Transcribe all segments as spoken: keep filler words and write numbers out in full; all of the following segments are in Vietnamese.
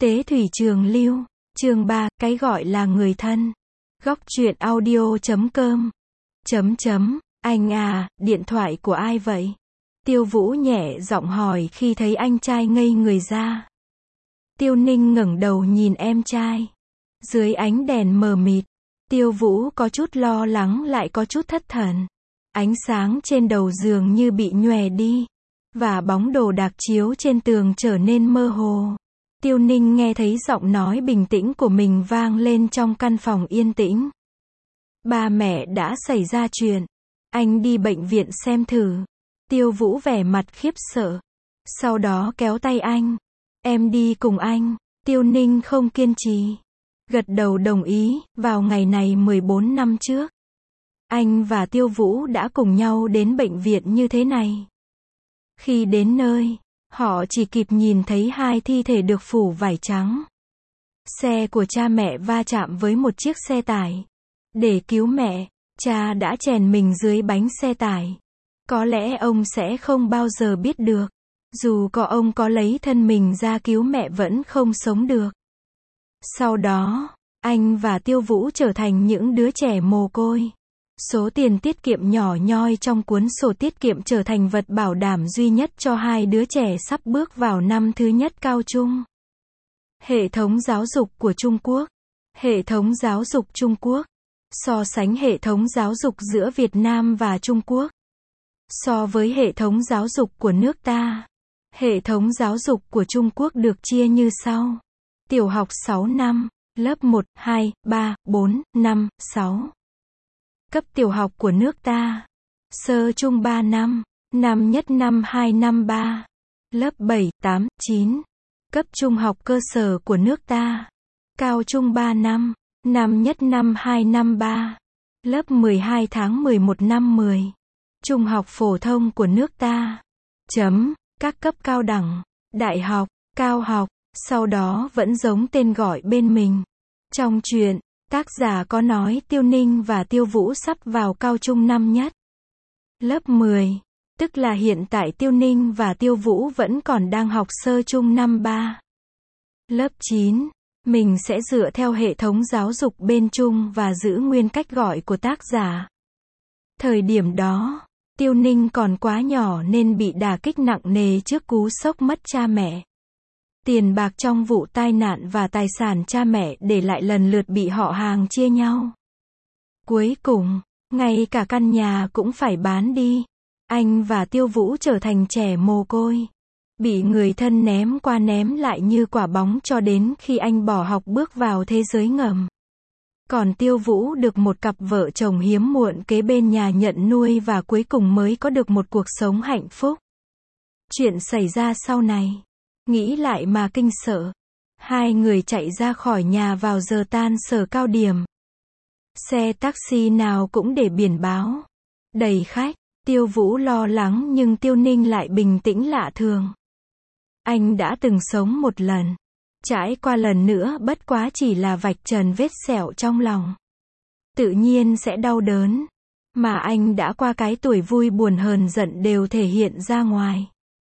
Tế thủy trường lưu, chương ba, cái gọi là người thân. Góc truyện audio chấm com. Chấm chấm, anh à, điện thoại của ai vậy? Tiêu Vũ nhẹ giọng hỏi khi thấy anh trai ngây người ra. Tiêu Ninh ngẩng đầu nhìn em trai. Dưới ánh đèn mờ mịt, Tiêu Vũ có chút lo lắng lại có chút thất thần. Ánh sáng trên đầu giường như bị nhòe đi, và bóng đồ đạc chiếu trên tường trở nên mơ hồ. Tiêu Ninh nghe thấy giọng nói bình tĩnh của mình vang lên trong căn phòng yên tĩnh. Ba mẹ đã xảy ra chuyện. Anh đi bệnh viện xem thử. Tiêu Vũ vẻ mặt khiếp sợ. Sau đó kéo tay anh. Em đi cùng anh. Tiêu Ninh không kiên trì. Gật đầu đồng ý, vào ngày này mười bốn năm trước. Anh và Tiêu Vũ đã cùng nhau đến bệnh viện như thế này. Khi đến nơi, họ chỉ kịp nhìn thấy hai thi thể được phủ vải trắng. Xe của cha mẹ va chạm với một chiếc xe tải. Để cứu mẹ, cha đã chèn mình dưới bánh xe tải. Có lẽ ông sẽ không bao giờ biết được. Dù có ông có lấy thân mình ra cứu mẹ vẫn không sống được. Sau đó, anh và Tiêu Vũ trở thành những đứa trẻ mồ côi. Số tiền tiết kiệm nhỏ nhoi trong cuốn sổ tiết kiệm trở thành vật bảo đảm duy nhất cho hai đứa trẻ sắp bước vào năm thứ nhất cao trung. Hệ thống giáo dục của Trung Quốc. Hệ thống giáo dục Trung Quốc. So sánh hệ thống giáo dục giữa Việt Nam và Trung Quốc. So với hệ thống giáo dục của nước ta, hệ thống giáo dục của Trung Quốc được chia như sau. Tiểu học sáu năm, lớp một, hai, ba, bốn, năm, sáu. Cấp tiểu học của nước ta. Sơ trung ba năm, năm nhất năm hai năm ba. Lớp bảy, tám, chín. Cấp trung học cơ sở của nước ta. Cao trung ba năm, năm nhất năm hai năm ba. Lớp mười hai tháng mười một năm mười. Trung học phổ thông của nước ta. Chấm, các cấp cao đẳng, đại học, cao học, sau đó vẫn giống tên gọi bên mình. Trong truyện, tác giả có nói Tiêu Ninh và Tiêu Vũ sắp vào cao trung năm nhất. Lớp mười, tức là hiện tại Tiêu Ninh và Tiêu Vũ vẫn còn đang học sơ trung năm ba. Lớp chín, mình sẽ dựa theo hệ thống giáo dục bên Trung và giữ nguyên cách gọi của tác giả. Thời điểm đó, Tiêu Ninh còn quá nhỏ nên bị đả kích nặng nề trước cú sốc mất cha mẹ. Tiền bạc trong vụ tai nạn và tài sản cha mẹ để lại lần lượt bị họ hàng chia nhau. Cuối cùng, ngay cả căn nhà cũng phải bán đi. Anh và Tiêu Vũ trở thành trẻ mồ côi. Bị người thân ném qua ném lại như quả bóng cho đến khi anh bỏ học bước vào thế giới ngầm. Còn Tiêu Vũ được một cặp vợ chồng hiếm muộn kế bên nhà nhận nuôi và cuối cùng mới có được một cuộc sống hạnh phúc. Chuyện xảy ra sau này, nghĩ lại mà kinh sợ. Hai người chạy ra khỏi nhà vào giờ tan sở cao điểm. Xe taxi nào cũng để biển báo. Đầy khách, Tiêu Vũ lo lắng nhưng Tiêu Ninh lại bình tĩnh lạ thường. Anh đã từng sống một lần. Trải qua lần nữa bất quá chỉ là vạch trần vết sẹo trong lòng. Tự nhiên sẽ đau đớn. Mà anh đã qua cái tuổi vui buồn hờn giận đều thể hiện ra ngoài.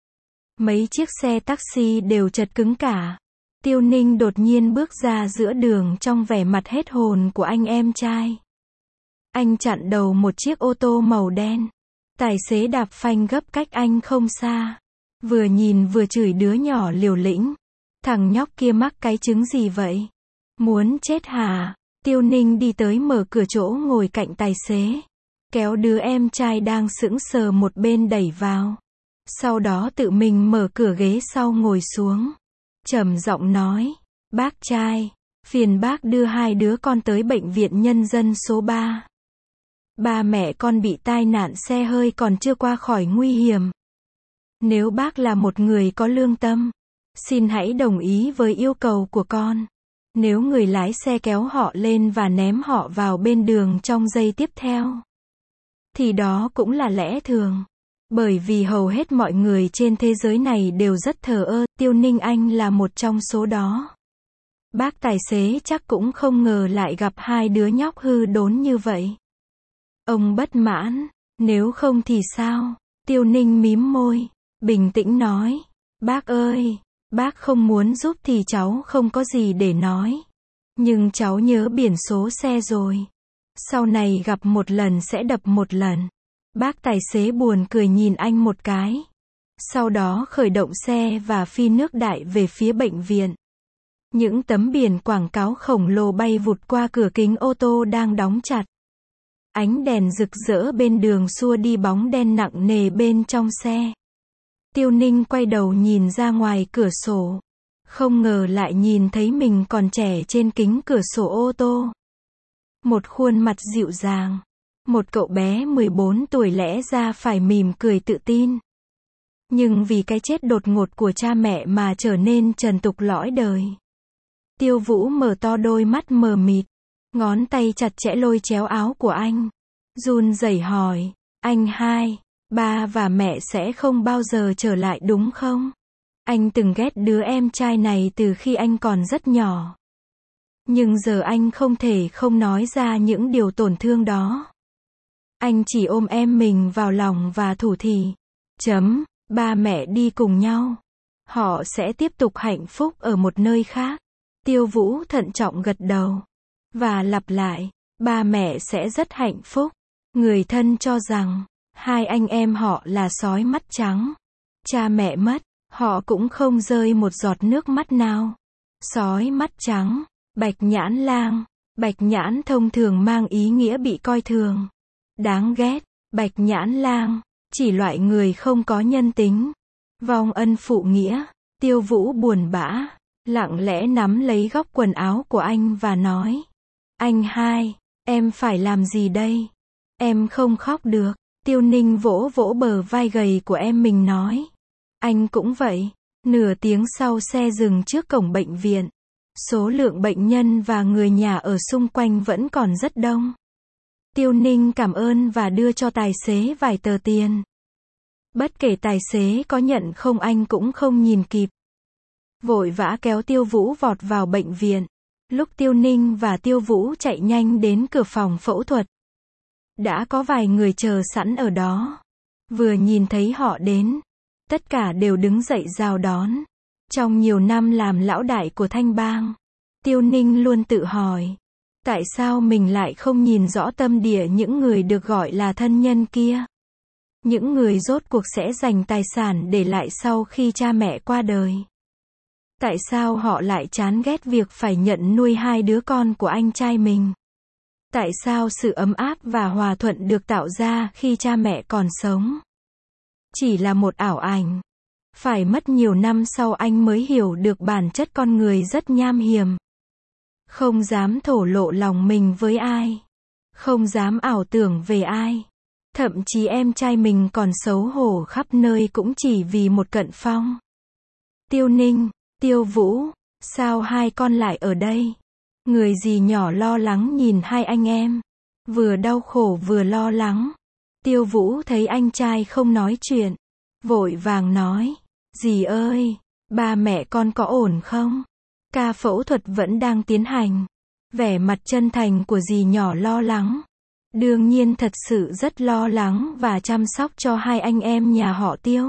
Mấy chiếc xe taxi đều chật cứng cả. Tiêu Ninh đột nhiên bước ra giữa đường trong vẻ mặt hết hồn của anh em trai. Anh chặn đầu một chiếc ô tô màu đen. Tài xế đạp phanh gấp cách anh không xa. Vừa nhìn vừa chửi đứa nhỏ liều lĩnh. Thằng nhóc kia mắc cái trứng gì vậy? Muốn chết hả? Tiêu Ninh đi tới mở cửa chỗ ngồi cạnh tài xế. Kéo đứa em trai đang sững sờ một bên đẩy vào. Sau đó tự mình mở cửa ghế sau ngồi xuống. Trầm giọng nói. Bác trai, phiền bác đưa hai đứa con tới bệnh viện nhân dân số ba. Ba mẹ con bị tai nạn xe hơi còn chưa qua khỏi nguy hiểm. Nếu bác là một người có lương tâm, xin hãy đồng ý với yêu cầu của con. Nếu người lái xe kéo họ lên và ném họ vào bên đường trong giây tiếp theo, thì đó cũng là lẽ thường. Bởi vì hầu hết mọi người trên thế giới này đều rất thờ ơ, Tiêu Ninh Anh là một trong số đó. Bác tài xế chắc cũng không ngờ lại gặp hai đứa nhóc hư đốn như vậy. Ông bất mãn, nếu không thì sao? Tiêu Ninh mím môi, bình tĩnh nói. Bác ơi, Bác không muốn giúp thì cháu không có gì để nói. Nhưng cháu nhớ biển số xe rồi. Sau này gặp một lần sẽ đập một lần. Bác tài xế buồn cười nhìn anh một cái. Sau đó khởi động xe và phi nước đại về phía bệnh viện. Những tấm biển quảng cáo khổng lồ bay vụt qua cửa kính ô tô đang đóng chặt. Ánh đèn rực rỡ bên đường xua đi bóng đen nặng nề bên trong xe. Tiêu Ninh quay đầu nhìn ra ngoài cửa sổ. Không ngờ lại nhìn thấy mình còn trẻ trên kính cửa sổ ô tô. Một khuôn mặt dịu dàng. Một cậu bé mười bốn tuổi lẽ ra phải mỉm cười tự tin. Nhưng vì cái chết đột ngột của cha mẹ mà trở nên trần tục lõi đời. Tiêu Vũ mở to đôi mắt mờ mịt. Ngón tay chặt chẽ lôi chéo áo của anh. Run rẩy hỏi, anh hai, ba và mẹ sẽ không bao giờ trở lại đúng không? Anh từng ghét đứa em trai này từ khi anh còn rất nhỏ. Nhưng giờ anh không thể không nói ra những điều tổn thương đó. Anh chỉ ôm em mình vào lòng và thủ thỉ. Chấm, ba mẹ đi cùng nhau. Họ sẽ tiếp tục hạnh phúc ở một nơi khác. Tiêu Vũ thận trọng gật đầu. Và lặp lại, ba mẹ sẽ rất hạnh phúc. Người thân cho rằng, hai anh em họ là sói mắt trắng. Cha mẹ mất, họ cũng không rơi một giọt nước mắt nào. Sói mắt trắng, bạch nhãn lang. Bạch nhãn thông thường mang ý nghĩa bị coi thường. Đáng ghét, bạch nhãn lang, chỉ loại người không có nhân tính. Vong ân phụ nghĩa. Tiêu Vũ buồn bã, lặng lẽ nắm lấy góc quần áo của anh và nói. Anh hai, em phải làm gì đây? Em không khóc được. Tiêu Ninh vỗ vỗ bờ vai gầy của em mình nói. Anh cũng vậy. Nửa tiếng sau xe dừng trước cổng bệnh viện. Số lượng bệnh nhân và người nhà ở xung quanh vẫn còn rất đông. Tiêu Ninh cảm ơn và đưa cho tài xế vài tờ tiền. Bất kể tài xế có nhận không anh cũng không nhìn kịp. Vội vã kéo Tiêu Vũ vọt vào bệnh viện. Lúc Tiêu Ninh và Tiêu Vũ chạy nhanh đến cửa phòng phẫu thuật. Đã có vài người chờ sẵn ở đó. Vừa nhìn thấy họ đến, tất cả đều đứng dậy chào đón. Trong nhiều năm làm lão đại của Thanh Bang, Tiêu Ninh luôn tự hỏi. Tại sao mình lại không nhìn rõ tâm địa những người được gọi là thân nhân kia? Những người rốt cuộc sẽ dành tài sản để lại sau khi cha mẹ qua đời. Tại sao họ lại chán ghét việc phải nhận nuôi hai đứa con của anh trai mình? Tại sao sự ấm áp và hòa thuận được tạo ra khi cha mẹ còn sống chỉ là một ảo ảnh? Phải mất nhiều năm sau anh mới hiểu được bản chất con người rất nham hiểm. Không dám thổ lộ lòng mình với ai. Không dám ảo tưởng về ai. Thậm chí em trai mình còn xấu hổ khắp nơi cũng chỉ vì một cận phong. Tiêu Ninh, Tiêu Vũ, sao hai con lại ở đây? Người dì nhỏ lo lắng nhìn hai anh em. Vừa đau khổ vừa lo lắng. Tiêu Vũ thấy anh trai không nói chuyện. Vội vàng nói. Dì ơi, ba mẹ con có ổn không? Ca phẫu thuật vẫn đang tiến hành. Vẻ mặt chân thành của dì nhỏ lo lắng. Đương nhiên thật sự rất lo lắng và chăm sóc cho hai anh em nhà họ Tiêu.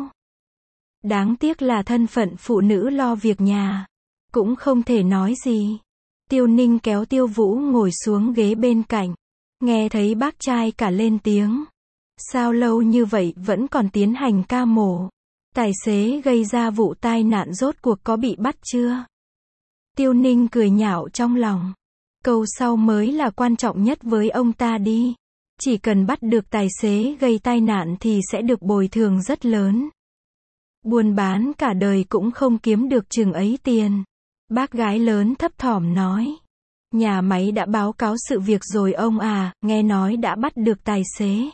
Đáng tiếc là thân phận phụ nữ lo việc nhà. Cũng không thể nói gì. Tiêu Ninh kéo Tiêu Vũ ngồi xuống ghế bên cạnh. Nghe thấy bác trai cả lên tiếng. Sao lâu như vậy vẫn còn tiến hành ca mổ? Tài xế gây ra vụ tai nạn rốt cuộc có bị bắt chưa? Tiêu Ninh cười nhạo trong lòng. Câu sau mới là quan trọng nhất với ông ta đi. Chỉ cần bắt được tài xế gây tai nạn thì sẽ được bồi thường rất lớn. Buôn bán cả đời cũng không kiếm được chừng ấy tiền. Bác gái lớn thấp thỏm nói. Nhà máy đã báo cáo sự việc rồi ông à, nghe nói đã bắt được tài xế.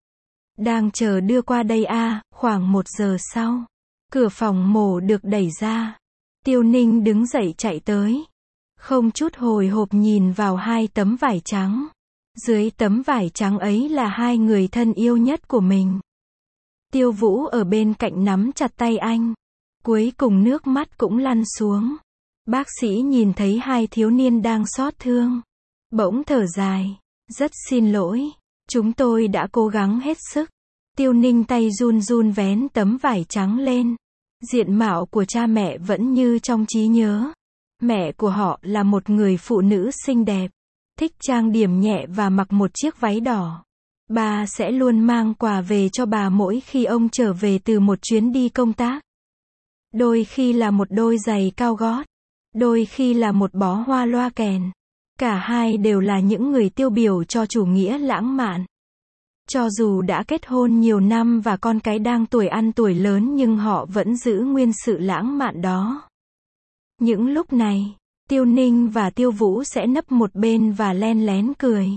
Đang chờ đưa qua đây à, khoảng một giờ sau. Cửa phòng mổ được đẩy ra. Tiêu Ninh đứng dậy chạy tới. Không chút hồi hộp nhìn vào hai tấm vải trắng. Dưới tấm vải trắng ấy là hai người thân yêu nhất của mình. Tiêu Vũ ở bên cạnh nắm chặt tay anh. Cuối cùng nước mắt cũng lăn xuống. Bác sĩ nhìn thấy hai thiếu niên đang xót thương. Bỗng thở dài. Rất xin lỗi. Chúng tôi đã cố gắng hết sức. Tiêu Ninh tay run run vén tấm vải trắng lên. Diện mạo của cha mẹ vẫn như trong trí nhớ. Mẹ của họ là một người phụ nữ xinh đẹp, thích trang điểm nhẹ và mặc một chiếc váy đỏ. Ba sẽ luôn mang quà về cho bà mỗi khi ông trở về từ một chuyến đi công tác. Đôi khi là một đôi giày cao gót, đôi khi là một bó hoa loa kèn. Cả hai đều là những người tiêu biểu cho chủ nghĩa lãng mạn. Cho dù đã kết hôn nhiều năm và con cái đang tuổi ăn tuổi lớn nhưng họ vẫn giữ nguyên sự lãng mạn đó. Những lúc này, Tiêu Ninh và Tiêu Vũ sẽ nấp một bên và len lén cười.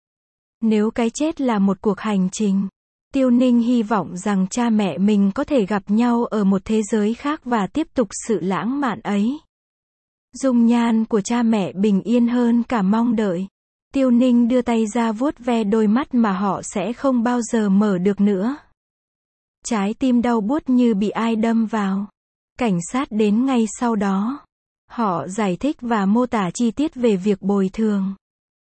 Nếu cái chết là một cuộc hành trình, Tiêu Ninh hy vọng rằng cha mẹ mình có thể gặp nhau ở một thế giới khác và tiếp tục sự lãng mạn ấy. Dung nhan của cha mẹ bình yên hơn cả mong đợi. Tiêu Ninh đưa tay ra vuốt ve đôi mắt mà họ sẽ không bao giờ mở được nữa. Trái tim đau buốt như bị ai đâm vào. Cảnh sát đến ngay sau đó. Họ giải thích và mô tả chi tiết về việc bồi thường.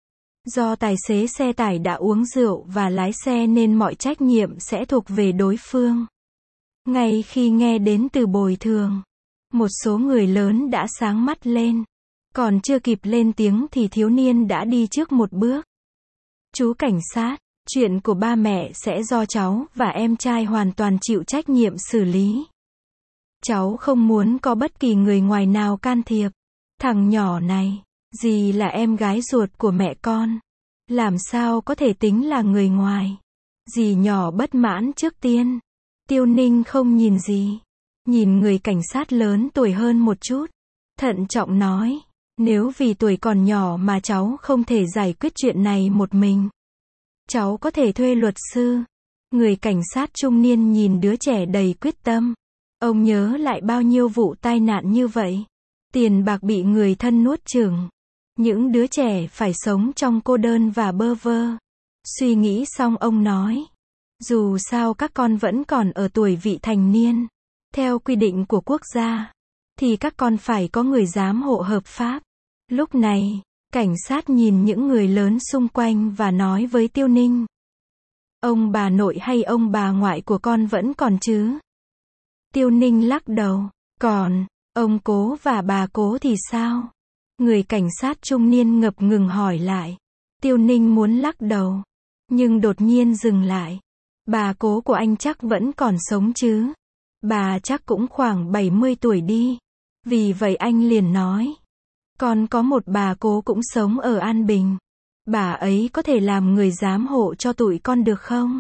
Do tài xế xe tải đã uống rượu và lái xe nên mọi trách nhiệm sẽ thuộc về đối phương. Ngay khi nghe đến từ bồi thường, một số người lớn đã sáng mắt lên. Còn chưa kịp lên tiếng thì thiếu niên đã đi trước một bước. Chú cảnh sát, chuyện của ba mẹ sẽ do cháu và em trai hoàn toàn chịu trách nhiệm xử lý. Cháu không muốn có bất kỳ người ngoài nào can thiệp. Thằng nhỏ này, dì là em gái ruột của mẹ con. Làm sao có thể tính là người ngoài? Dì nhỏ bất mãn trước tiên. Tiêu Ninh không nhìn dì. Nhìn người cảnh sát lớn tuổi hơn một chút. Thận trọng nói. Nếu vì tuổi còn nhỏ mà cháu không thể giải quyết chuyện này một mình, cháu có thể thuê luật sư. Người cảnh sát trung niên nhìn đứa trẻ đầy quyết tâm. Ông nhớ lại bao nhiêu vụ tai nạn như vậy. Tiền bạc bị người thân nuốt chửng. Những đứa trẻ phải sống trong cô đơn và bơ vơ. Suy nghĩ xong ông nói. Dù sao các con vẫn còn ở tuổi vị thành niên. Theo quy định của quốc gia, thì các con phải có người giám hộ hợp pháp. Lúc này, cảnh sát nhìn những người lớn xung quanh và nói với Tiêu Ninh. Ông bà nội hay ông bà ngoại của con vẫn còn chứ? Tiêu Ninh lắc đầu. Còn, ông cố và bà cố thì sao? Người cảnh sát trung niên ngập ngừng hỏi lại. Tiêu Ninh muốn lắc đầu, nhưng đột nhiên dừng lại. Bà cố của anh chắc vẫn còn sống chứ? Bà chắc cũng khoảng bảy mươi tuổi đi. Vì vậy anh liền nói. Con có một bà cố cũng sống ở An Bình. Bà ấy có thể làm người giám hộ cho tụi con được không?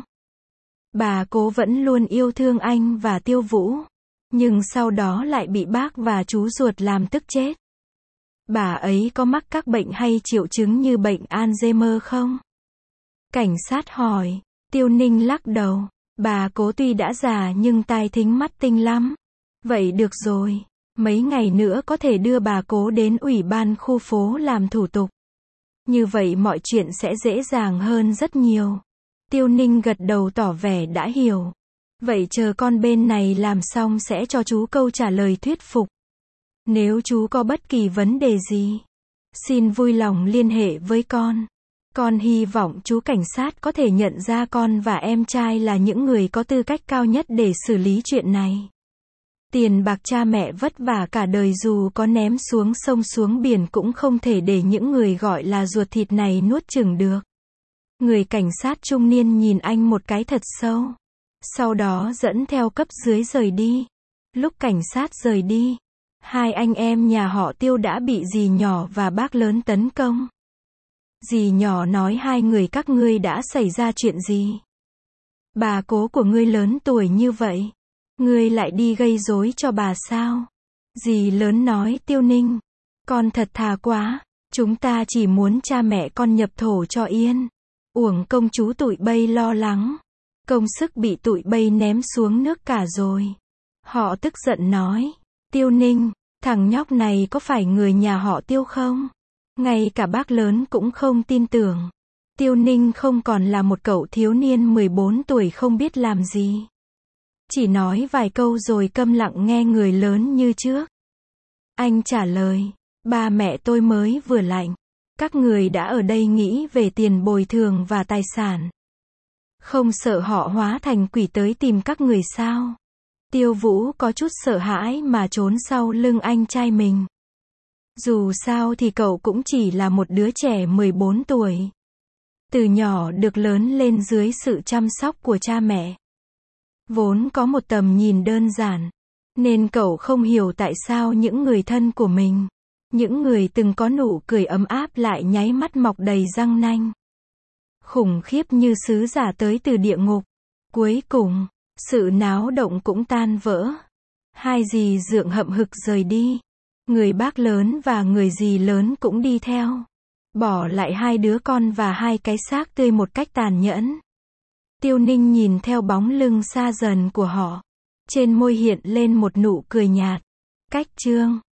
Bà cố vẫn luôn yêu thương anh và Tiêu Vũ. Nhưng sau đó lại bị bác và chú ruột làm tức chết. Bà ấy có mắc các bệnh hay triệu chứng như bệnh Alzheimer không? Cảnh sát hỏi. Tiêu Ninh lắc đầu. Bà cố tuy đã già nhưng tai thính mắt tinh lắm. Vậy được rồi. Mấy ngày nữa có thể đưa bà cố đến ủy ban khu phố làm thủ tục. Như vậy mọi chuyện sẽ dễ dàng hơn rất nhiều. Tiêu Ninh gật đầu tỏ vẻ đã hiểu. Vậy chờ con bên này làm xong sẽ cho chú câu trả lời thuyết phục. Nếu chú có bất kỳ vấn đề gì, xin vui lòng liên hệ với con. Con hy vọng chú cảnh sát có thể nhận ra con và em trai là những người có tư cách cao nhất để xử lý chuyện này. Tiền bạc cha mẹ vất vả cả đời dù có ném xuống sông xuống biển cũng không thể để những người gọi là ruột thịt này nuốt chửng được. Người cảnh sát trung niên nhìn anh một cái thật sâu. Sau đó dẫn theo cấp dưới rời đi. Lúc cảnh sát rời đi, hai anh em nhà họ Tiêu đã bị dì nhỏ và bác lớn tấn công. Dì nhỏ nói hai người các ngươi đã xảy ra chuyện gì? Bà cố của ngươi lớn tuổi như vậy. Ngươi lại đi gây rối cho bà sao? Dì lớn nói Tiêu Ninh. Con thật thà quá. Chúng ta chỉ muốn cha mẹ con nhập thổ cho yên. Uổng công chú tụi bay lo lắng. Công sức bị tụi bay ném xuống nước cả rồi. Họ tức giận nói. Tiêu Ninh, thằng nhóc này có phải người nhà họ Tiêu không? Ngay cả bác lớn cũng không tin tưởng. Tiêu Ninh không còn là một cậu thiếu niên mười bốn tuổi không biết làm gì. Chỉ nói vài câu rồi câm lặng nghe người lớn như trước. Anh trả lời. Ba mẹ tôi mới vừa lạnh. Các người đã ở đây nghĩ về tiền bồi thường và tài sản. Không sợ họ hóa thành quỷ tới tìm các người sao? Tiêu Vũ có chút sợ hãi mà trốn sau lưng anh trai mình. Dù sao thì cậu cũng chỉ là một đứa trẻ mười bốn tuổi. Từ nhỏ được lớn lên dưới sự chăm sóc của cha mẹ. Vốn có một tầm nhìn đơn giản. Nên cậu không hiểu tại sao những người thân của mình, những người từng có nụ cười ấm áp lại nháy mắt mọc đầy răng nanh. Khủng khiếp như sứ giả tới từ địa ngục. Cuối cùng, sự náo động cũng tan vỡ. Hai dì dượng hậm hực rời đi. Người bác lớn và người dì lớn cũng đi theo. Bỏ lại hai đứa con và hai cái xác tươi một cách tàn nhẫn. Tiêu Ninh nhìn theo bóng lưng xa dần của họ. Trên môi hiện lên một nụ cười nhạt. Cách chương